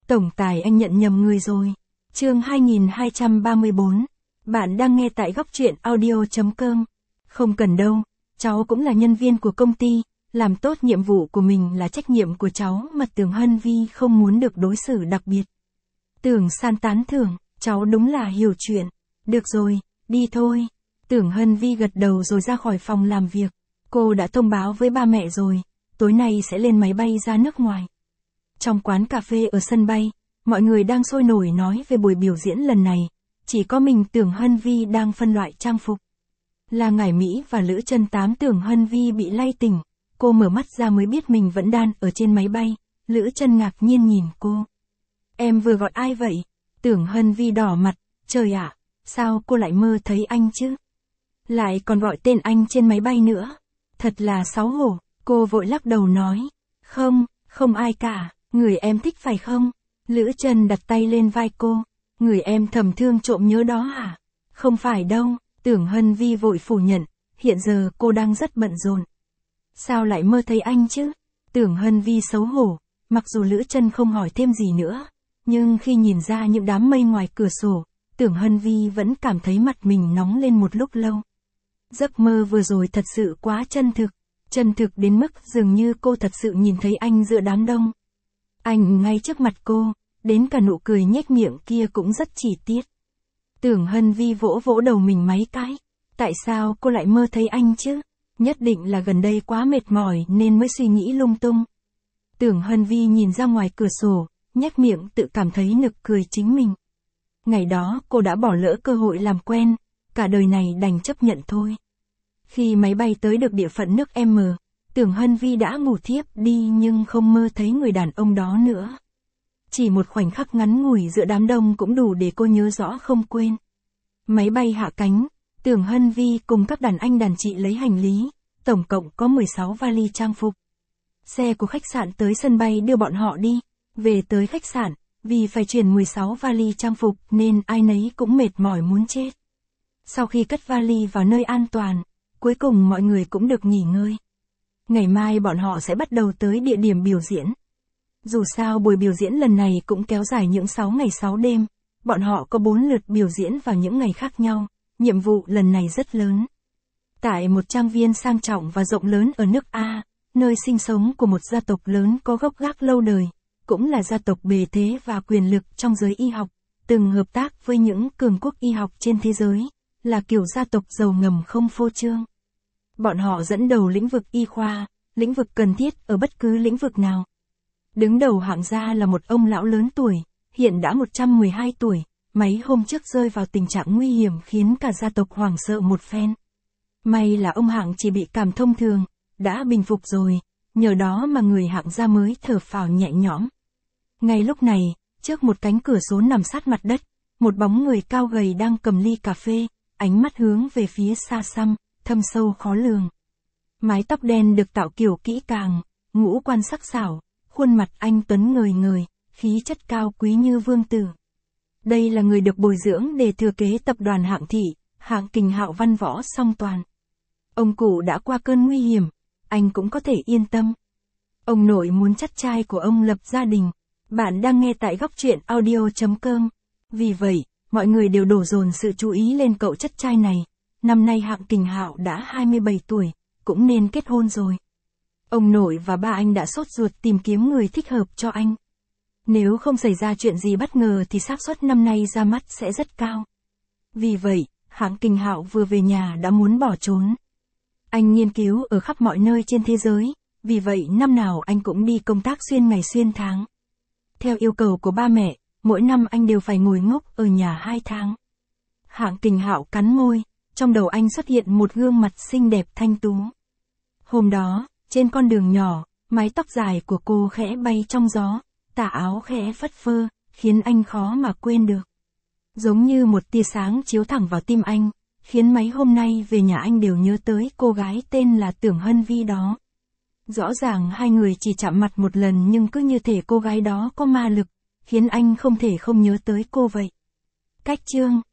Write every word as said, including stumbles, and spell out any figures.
Tổng tài anh nhận nhầm người rồi. Chương hai nghìn hai trăm ba mươi tư. Bạn đang nghe tại góc truyện audio chấm com. Không cần đâu, cháu cũng là nhân viên của công ty, làm tốt nhiệm vụ của mình là trách nhiệm của cháu mà Tưởng Hân Vi không muốn được đối xử đặc biệt. Tưởng San tán thưởng, cháu đúng là hiểu chuyện. Được rồi, đi thôi. Tưởng Hân Vi gật đầu rồi ra khỏi phòng làm việc. Cô đã thông báo với ba mẹ rồi, tối nay sẽ lên máy bay ra nước ngoài. Trong quán cà phê ở sân bay, mọi người đang sôi nổi nói về buổi biểu diễn lần này, chỉ có mình Tưởng Hân Vi đang phân loại trang phục. Là Ngải Mỹ và Lữ Chân Tám. Tưởng Hân Vi bị lay tỉnh, cô mở mắt ra mới biết mình vẫn đang ở trên máy bay. Lữ Chân ngạc nhiên nhìn cô. Em vừa gọi ai vậy? Tưởng Hân Vi đỏ mặt, trời ạ, sao cô lại mơ thấy anh chứ? Lại còn gọi tên anh trên máy bay nữa. Thật là xấu hổ, cô vội lắc đầu nói. Không, không ai cả, người em thích phải không? Lữ Chân đặt tay lên vai cô. Người em thầm thương trộm nhớ đó hả? Không phải đâu, Tưởng Hân Vi vội phủ nhận, hiện giờ cô đang rất bận rộn. Sao lại mơ thấy anh chứ? Tưởng Hân Vi xấu hổ, mặc dù Lữ Chân không hỏi thêm gì nữa, nhưng khi nhìn ra những đám mây ngoài cửa sổ, Tưởng Hân Vi vẫn cảm thấy mặt mình nóng lên một lúc lâu. Giấc mơ vừa rồi thật sự quá chân thực, chân thực đến mức dường như cô thật sự nhìn thấy anh giữa đám đông. Anh ngay trước mặt cô, đến cả nụ cười nhếch miệng kia cũng rất chi tiết. Tưởng Hân Vi vỗ vỗ đầu mình mấy cái. Tại sao cô lại mơ thấy anh chứ? Nhất định là gần đây quá mệt mỏi nên mới suy nghĩ lung tung. Tưởng Hân Vi nhìn ra ngoài cửa sổ, nhếch miệng tự cảm thấy nực cười chính mình. Ngày đó cô đã bỏ lỡ cơ hội làm quen, cả đời này đành chấp nhận thôi. Khi máy bay tới được địa phận nước M, Tưởng Hân Vi đã ngủ thiếp đi nhưng không mơ thấy người đàn ông đó nữa. Chỉ một khoảnh khắc ngắn ngủi giữa đám đông cũng đủ để cô nhớ rõ không quên. Máy bay hạ cánh, Tưởng Hân Vi cùng các đàn anh đàn chị lấy hành lý, tổng cộng có mười sáu vali trang phục. Xe của khách sạn tới sân bay đưa bọn họ đi, về tới khách sạn, vì phải chuyển mười sáu vali trang phục nên ai nấy cũng mệt mỏi muốn chết. Sau khi cất vali vào nơi an toàn, cuối cùng mọi người cũng được nghỉ ngơi. Ngày mai bọn họ sẽ bắt đầu tới địa điểm biểu diễn. Dù sao buổi biểu diễn lần này cũng kéo dài những sáu ngày sáu đêm, bọn họ có bốn lượt biểu diễn vào những ngày khác nhau, nhiệm vụ lần này rất lớn. Tại một trang viên sang trọng và rộng lớn ở nước A, nơi sinh sống của một gia tộc lớn có gốc gác lâu đời, cũng là gia tộc bề thế và quyền lực trong giới y học, từng hợp tác với những cường quốc y học trên thế giới, là kiểu gia tộc giàu ngầm không phô trương. Bọn họ dẫn đầu lĩnh vực y khoa, lĩnh vực cần thiết ở bất cứ lĩnh vực nào. Đứng đầu hạng gia là một ông lão lớn tuổi, hiện đã một trăm mười hai tuổi, mấy hôm trước rơi vào tình trạng nguy hiểm khiến cả gia tộc hoảng sợ một phen. May là ông hạng chỉ bị cảm thông thường, đã bình phục rồi, nhờ đó mà người hạng gia mới thở phào nhẹ nhõm. Ngay lúc này, trước một cánh cửa sổ nằm sát mặt đất, một bóng người cao gầy đang cầm ly cà phê, ánh mắt hướng về phía xa xăm, thâm sâu khó lường. Mái tóc đen được tạo kiểu kỹ càng, ngũ quan sắc sảo, khuôn mặt anh tuấn ngời ngời, khí chất cao quý như vương tử. Đây là người được bồi dưỡng để thừa kế tập đoàn Hạng Thị, Hạng Kình Hạo văn võ song toàn. Ông cụ đã qua cơn nguy hiểm, anh cũng có thể yên tâm. Ông nội muốn chắt trai của ông lập gia đình. Bạn đang nghe tại góc truyện audio chấm com. Vì vậy, mọi người đều đổ dồn sự chú ý lên cậu chắt trai này. Năm nay Hạng Kình Hạo đã hai mươi bảy tuổi, cũng nên kết hôn rồi. Ông nội và ba anh đã sốt ruột tìm kiếm người thích hợp cho anh. Nếu không xảy ra chuyện gì bất ngờ thì xác suất năm nay ra mắt sẽ rất cao. Vì vậy, Hạng Kình Hạo vừa về nhà đã muốn bỏ trốn. Anh nghiên cứu ở khắp mọi nơi trên thế giới, vì vậy năm nào anh cũng đi công tác xuyên ngày xuyên tháng. Theo yêu cầu của ba mẹ, mỗi năm anh đều phải ngồi ngốc ở nhà hai tháng. Hạng Kình Hạo cắn môi, trong đầu anh xuất hiện một gương mặt xinh đẹp thanh tú. Hôm đó, trên con đường nhỏ, mái tóc dài của cô khẽ bay trong gió, tà áo khẽ phất phơ, khiến anh khó mà quên được. Giống như một tia sáng chiếu thẳng vào tim anh, khiến mấy hôm nay về nhà anh đều nhớ tới cô gái tên là Tưởng Hân Vi đó. Rõ ràng hai người chỉ chạm mặt một lần nhưng cứ như thể cô gái đó có ma lực, khiến anh không thể không nhớ tới cô vậy. Cách chương